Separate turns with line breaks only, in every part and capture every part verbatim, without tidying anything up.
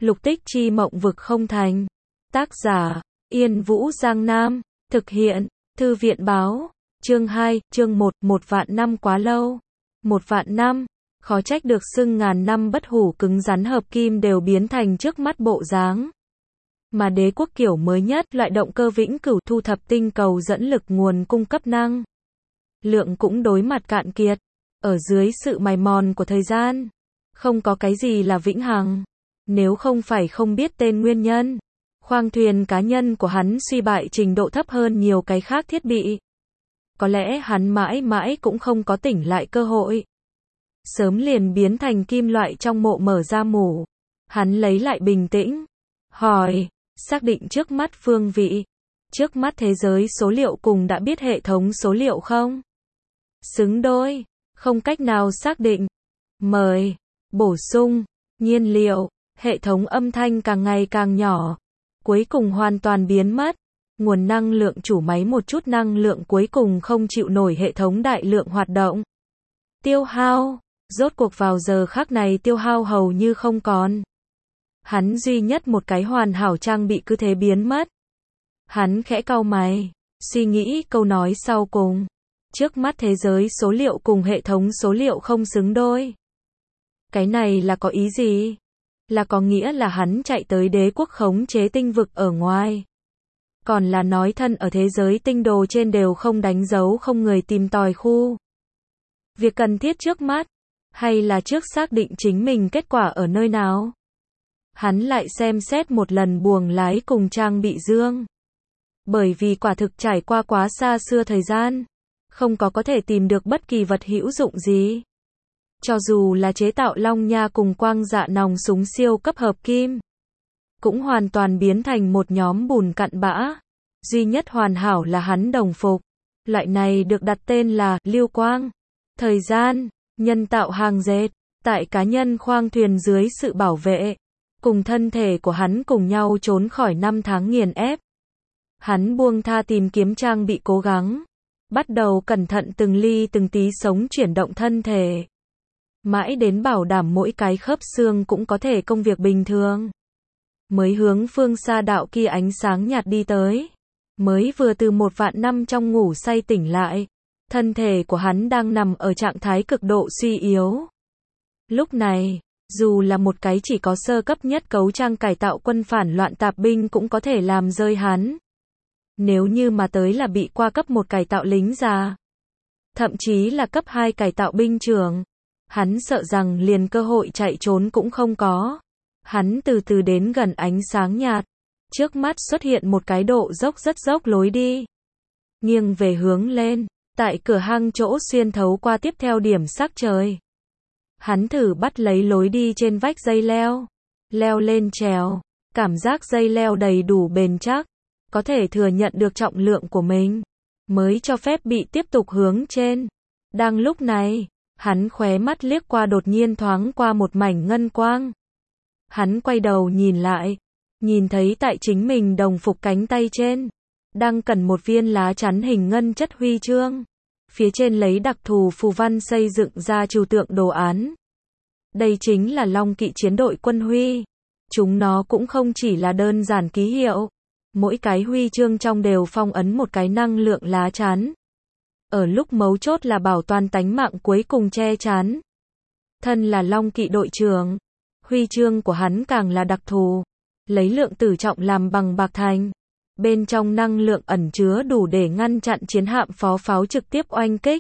Lục tích chi mộng vực không thành. Tác giả, Yên Vũ Giang Nam. Thực hiện, Thư viện Báo. Chương hai, chương một, một vạn năm quá lâu. Một vạn năm, khó trách được xưng ngàn năm bất hủ cứng rắn hợp kim đều biến thành trước mắt bộ dáng. Mà đế quốc kiểu mới nhất, loại động cơ vĩnh cửu thu thập tinh cầu dẫn lực nguồn cung cấp năng lượng cũng đối mặt cạn kiệt. Ở dưới sự mài mòn của thời gian, không có cái gì là vĩnh hằng. Nếu không phải không biết tên nguyên nhân, khoang thuyền cá nhân của hắn suy bại trình độ thấp hơn nhiều cái khác thiết bị. Có lẽ hắn mãi mãi cũng không có tỉnh lại cơ hội. Sớm liền biến thành kim loại trong mộ mở ra mủ. Hắn lấy lại bình tĩnh, hỏi, xác định trước mắt phương vị, trước mắt thế giới số liệu cùng đã biết hệ thống số liệu không? Xứng đôi, không cách nào xác định. Mời, bổ sung, nhiên liệu, hệ thống âm thanh càng ngày càng nhỏ, cuối cùng hoàn toàn biến mất. Nguồn năng lượng chủ máy một chút năng lượng cuối cùng không chịu nổi hệ thống đại lượng hoạt động. Tiêu hao, rốt cuộc vào giờ khắc này tiêu hao hầu như không còn. Hắn duy nhất một cái hoàn hảo trang bị cứ thế biến mất. Hắn khẽ cau mày, suy nghĩ câu nói sau cùng. Trước mắt thế giới số liệu cùng hệ thống số liệu không xứng đôi. Cái này là có ý gì? Là có nghĩa là hắn chạy tới đế quốc khống chế tinh vực ở ngoài. Còn là nói thân ở thế giới tinh đồ trên đều không đánh dấu không người tìm tòi khu. Việc cần thiết trước mắt, hay là trước xác định chính mình kết quả ở nơi nào? Hắn lại xem xét một lần buồng lái cùng trang bị dương. Bởi vì quả thực trải qua quá xa xưa thời gian, không có có thể tìm được bất kỳ vật hữu dụng gì. Cho dù là chế tạo long nha cùng quang dạ nòng súng siêu cấp hợp kim, cũng hoàn toàn biến thành một nhóm bùn cặn bã. Duy nhất hoàn hảo là hắn đồng phục. Loại này được đặt tên là lưu quang. Thời gian, nhân tạo hàng dệt, tại cá nhân khoang thuyền dưới sự bảo vệ, cùng thân thể của hắn cùng nhau trốn khỏi năm tháng nghiền ép. Hắn buông tha tìm kiếm trang bị cố gắng, bắt đầu cẩn thận từng ly từng tí sống chuyển động thân thể. Mãi đến bảo đảm mỗi cái khớp xương cũng có thể công việc bình thường. Mới hướng phương xa đạo kia ánh sáng nhạt đi tới. Mới vừa từ một vạn năm trong ngủ say tỉnh lại. Thân thể của hắn đang nằm ở trạng thái cực độ suy yếu. Lúc này, dù là một cái chỉ có sơ cấp nhất cấu trang cải tạo quân phản loạn tạp binh cũng có thể làm rơi hắn. Nếu như mà tới là bị qua cấp một cải tạo lính già, thậm chí là cấp hai cải tạo binh trưởng, hắn sợ rằng liền cơ hội chạy trốn cũng không có. Hắn từ từ đến gần ánh sáng nhạt. Trước mắt xuất hiện một cái độ dốc rất dốc lối đi. Nghiêng về hướng lên, tại cửa hang chỗ xuyên thấu qua tiếp theo điểm sắc trời. Hắn thử bắt lấy lối đi trên vách dây leo. Leo lên trèo. Cảm giác dây leo đầy đủ bền chắc. Có thể thừa nhận được trọng lượng của mình. Mới cho phép bị tiếp tục hướng trên. Đang lúc này, hắn khóe mắt liếc qua đột nhiên thoáng qua một mảnh ngân quang. Hắn quay đầu nhìn lại. Nhìn thấy tại chính mình đồng phục cánh tay trên, đang cần một viên lá chắn hình ngân chất huy chương. Phía trên lấy đặc thù phù văn xây dựng ra trừu tượng đồ án. Đây chính là Long Kỵ chiến đội quân huy. Chúng nó cũng không chỉ là đơn giản ký hiệu. Mỗi cái huy chương trong đều phong ấn một cái năng lượng lá chắn. Ở lúc mấu chốt là bảo toàn tánh mạng cuối cùng che chắn. Thân là Long Kỵ đội trưởng, huy chương của hắn càng là đặc thù. Lấy lượng tử trọng làm bằng bạc thành. Bên trong năng lượng ẩn chứa đủ để ngăn chặn chiến hạm phó pháo trực tiếp oanh kích.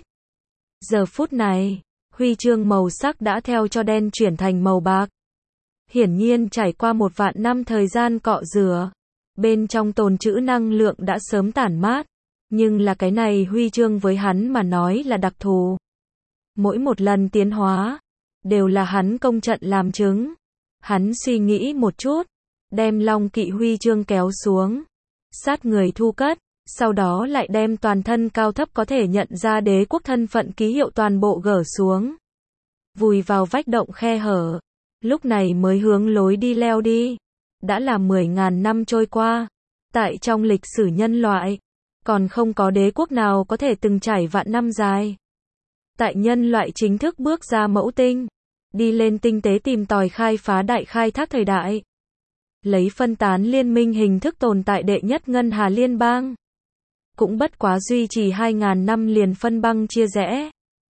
Giờ phút này, huy chương màu sắc đã theo cho đen chuyển thành màu bạc. Hiển nhiên trải qua một vạn năm thời gian cọ rửa. Bên trong tồn trữ năng lượng đã sớm tản mát. Nhưng là cái này huy chương với hắn mà nói là đặc thù. Mỗi một lần tiến hóa, đều là hắn công trận làm chứng. Hắn suy nghĩ một chút. Đem Long Kỵ huy chương kéo xuống, sát người thu cất, sau đó lại đem toàn thân cao thấp có thể nhận ra đế quốc thân phận ký hiệu toàn bộ gỡ xuống. Vùi vào vách động khe hở, lúc này mới hướng lối đi leo đi. Đã là mười ngàn năm trôi qua, tại trong lịch sử nhân loại, còn không có đế quốc nào có thể từng trải vạn năm dài. Tại nhân loại chính thức bước ra mẫu tinh, đi lên tinh tế tìm tòi khai phá đại khai thác thời đại. lấy phân tán liên minh hình thức tồn tại đệ nhất ngân hà liên bang. Cũng bất quá duy trì hai nghìn năm liền phân băng chia rẽ.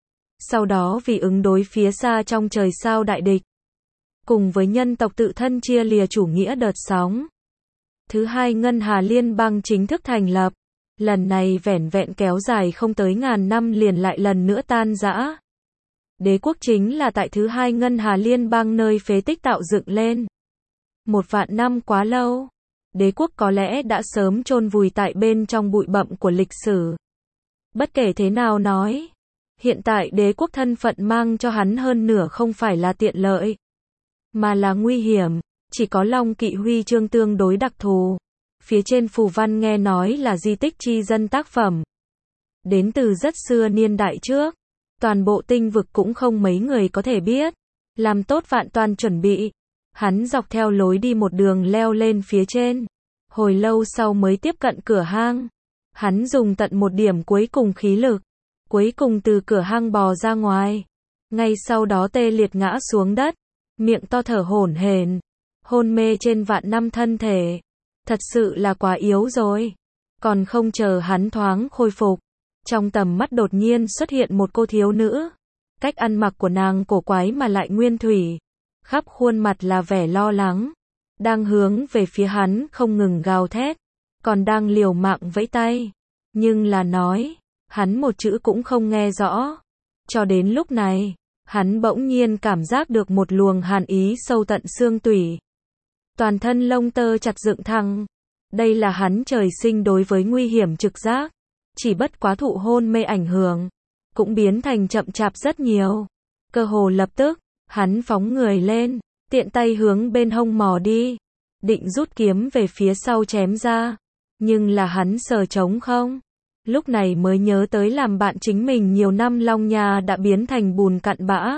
Sau đó vì ứng đối phía xa trong trời sao đại địch, cùng với nhân tộc tự thân chia lìa chủ nghĩa đợt sóng. Thứ hai ngân hà liên bang chính thức thành lập. Lần này vẻn vẹn kéo dài không tới ngàn năm liền lại lần nữa tan rã. Đế quốc chính là tại thứ hai ngân hà liên bang nơi phế tích tạo dựng lên. Một vạn năm quá lâu. Đế quốc có lẽ đã sớm chôn vùi tại bên trong bụi bặm của lịch sử. Bất kể thế nào nói, hiện tại đế quốc thân phận mang cho hắn hơn nửa không phải là tiện lợi, mà là nguy hiểm. Chỉ có Long Kỵ huy chương tương đối đặc thù. Phía trên phù văn nghe nói là di tích chi dân tác phẩm. Đến từ rất xưa niên đại trước. Toàn bộ tinh vực cũng không mấy người có thể biết. Làm tốt vạn toàn chuẩn bị. Hắn dọc theo lối đi một đường leo lên phía trên. Hồi lâu sau mới tiếp cận cửa hang. Hắn dùng tận một điểm cuối cùng khí lực. Cuối cùng từ cửa hang bò ra ngoài. Ngay sau đó tê liệt ngã xuống đất. Miệng to thở hổn hển. Hôn mê trên vạn năm thân thể. Thật sự là quá yếu rồi. Còn không chờ hắn thoáng khôi phục. Trong tầm mắt đột nhiên xuất hiện một cô thiếu nữ. Cách ăn mặc của nàng cổ quái mà lại nguyên thủy. Khắp khuôn mặt là vẻ lo lắng. Đang hướng về phía hắn không ngừng gào thét. Còn đang liều mạng vẫy tay. Nhưng là nói. Hắn một chữ cũng không nghe rõ. Cho đến lúc này. Hắn bỗng nhiên cảm giác được một luồng hàn ý sâu tận xương tủy. Toàn thân lông tơ chặt dựng thẳng. Đây là hắn trời sinh đối với nguy hiểm trực giác. Chỉ bất quá thụ hôn mê ảnh hưởng. Cũng biến thành chậm chạp rất nhiều. Cơ hồ lập tức, hắn phóng người lên. Tiện tay hướng bên hông mò đi. Định rút kiếm về phía sau chém ra. Nhưng là hắn sờ trống không. Lúc này mới nhớ tới làm bạn chính mình nhiều năm Long Nha đã biến thành bùn cặn bã.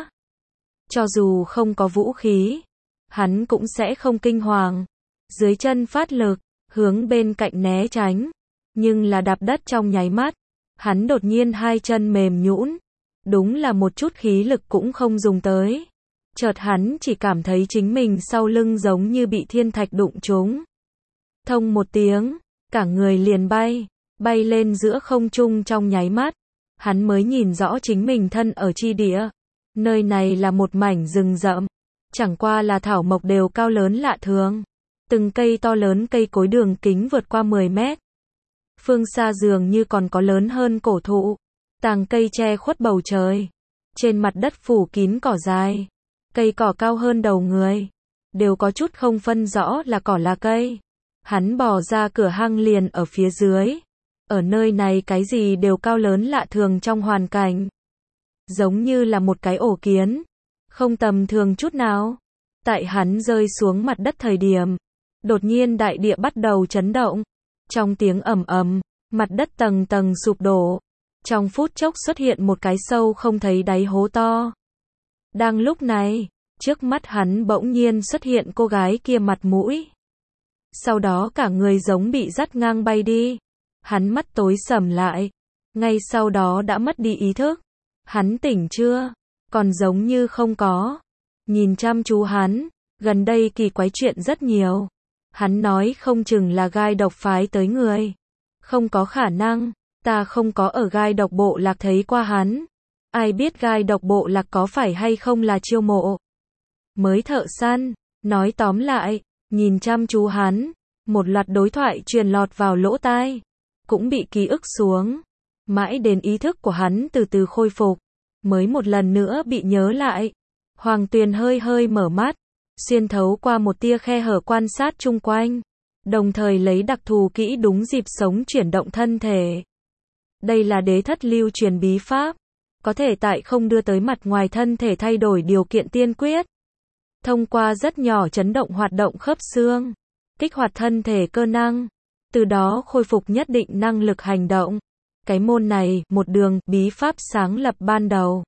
Cho dù không có vũ khí. Hắn cũng sẽ không kinh hoàng. Dưới chân phát lực, hướng bên cạnh né tránh. Nhưng là đạp đất trong nháy mắt. Hắn đột nhiên hai chân mềm nhũn. Đúng là một chút khí lực cũng không dùng tới. Chợt hắn chỉ cảm thấy chính mình sau lưng giống như bị thiên thạch đụng trúng. Thông một tiếng, cả người liền bay. Bay lên giữa không trung trong nháy mắt. Hắn mới nhìn rõ chính mình thân ở chi địa. Nơi này là một mảnh rừng rậm. Chẳng qua là thảo mộc đều cao lớn lạ thường. Từng cây to lớn cây cối đường kính vượt qua mười mét. Phương xa dường như còn có lớn hơn cổ thụ. Tàng cây che khuất bầu trời. Trên mặt đất phủ kín cỏ dài. Cây cỏ cao hơn đầu người. Đều có chút không phân rõ là cỏ là cây. Hắn bò ra cửa hang liền ở phía dưới. Ở nơi này cái gì đều cao lớn lạ thường trong hoàn cảnh. Giống như là một cái ổ kiến. Không tầm thường chút nào. Tại hắn rơi xuống mặt đất thời điểm. Đột nhiên đại địa bắt đầu chấn động. Trong tiếng ầm ầm, mặt đất tầng tầng sụp đổ. Trong phút chốc xuất hiện một cái sâu không thấy đáy hố to. Đang lúc này, trước mắt hắn bỗng nhiên xuất hiện cô gái kia mặt mũi. Sau đó cả người giống bị dắt ngang bay đi. Hắn mắt tối sầm lại. Ngay sau đó đã mất đi ý thức. Hắn tỉnh chưa? Còn giống như không có. Nhìn chăm chú hắn. Gần đây kỳ quái chuyện rất nhiều. Hắn nói không chừng là gai độc phái tới người. Không có khả năng. Ta không có ở gai độc bộ lạc thấy qua hắn. Ai biết gai độc bộ lạc có phải hay không là chiêu mộ. Mới thợ săn. Nói tóm lại. Nhìn chăm chú hắn. Một loạt đối thoại truyền lọt vào lỗ tai. Cũng bị ký ức xuống. Mãi đến ý thức của hắn từ từ khôi phục. Mới một lần nữa bị nhớ lại. Hoàng Tuyền hơi hơi mở mắt. Xuyên thấu qua một tia khe hở quan sát chung quanh. Đồng thời lấy đặc thù kỹ đúng dịp sống chuyển động thân thể. Đây là đế thất lưu truyền bí pháp. Có thể tại không đưa tới mặt ngoài thân thể thay đổi điều kiện tiên quyết. Thông qua rất nhỏ chấn động hoạt động khớp xương. Kích hoạt thân thể cơ năng. Từ đó khôi phục nhất định năng lực hành động. Cái môn này, một đường, bí pháp sáng lập ban đầu.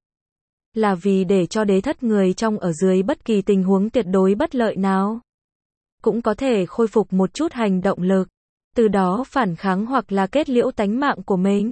Là vì để cho đế thất người trong ở dưới bất kỳ tình huống tuyệt đối bất lợi nào. Cũng có thể khôi phục một chút hành động lực. Từ đó phản kháng hoặc là kết liễu tánh mạng của mình.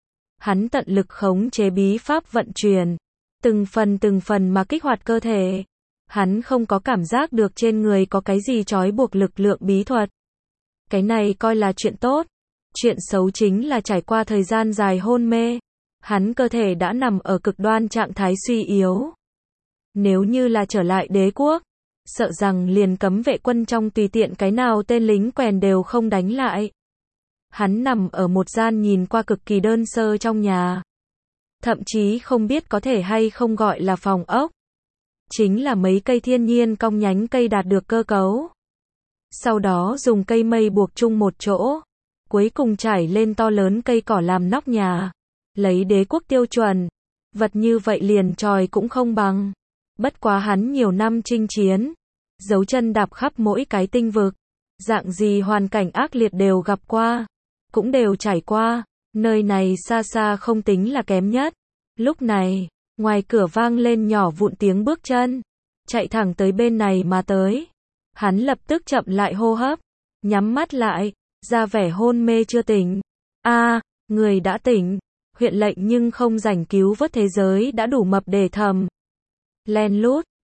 Hắn tận lực khống chế bí pháp vận chuyển. Từng phần từng phần mà kích hoạt cơ thể. Hắn không có cảm giác được trên người có cái gì trói buộc lực lượng bí thuật. Cái này coi là chuyện tốt. Chuyện xấu chính là trải qua thời gian dài hôn mê, hắn cơ thể đã nằm ở cực đoan trạng thái suy yếu. Nếu như là trở lại đế quốc, sợ rằng liền cấm vệ quân trong tùy tiện cái nào tên lính quèn đều không đánh lại. Hắn nằm ở một gian nhìn qua cực kỳ đơn sơ trong nhà. Thậm chí không biết có thể hay không gọi là phòng ốc. Chính là mấy cây thiên nhiên cong nhánh cây đạt được cơ cấu. Sau đó dùng cây mây buộc chung một chỗ. Cuối cùng trải lên to lớn cây cỏ làm nóc nhà. Lấy đế quốc tiêu chuẩn. Vật như vậy liền tròi cũng không bằng. Bất quá hắn nhiều năm chinh chiến. Dấu chân đạp khắp mỗi cái tinh vực. Dạng gì hoàn cảnh ác liệt đều gặp qua. Cũng đều trải qua. Nơi này xa xa không tính là kém nhất. Lúc này, ngoài cửa vang lên nhỏ vụn tiếng bước chân. Chạy thẳng tới bên này mà tới. Hắn lập tức chậm lại hô hấp. Nhắm mắt lại. Ra vẻ hôn mê chưa tỉnh. A, à, người đã tỉnh. Huyện lệnh nhưng không rảnh cứu vớt thế giới đã đủ mập để thầm. Len lút,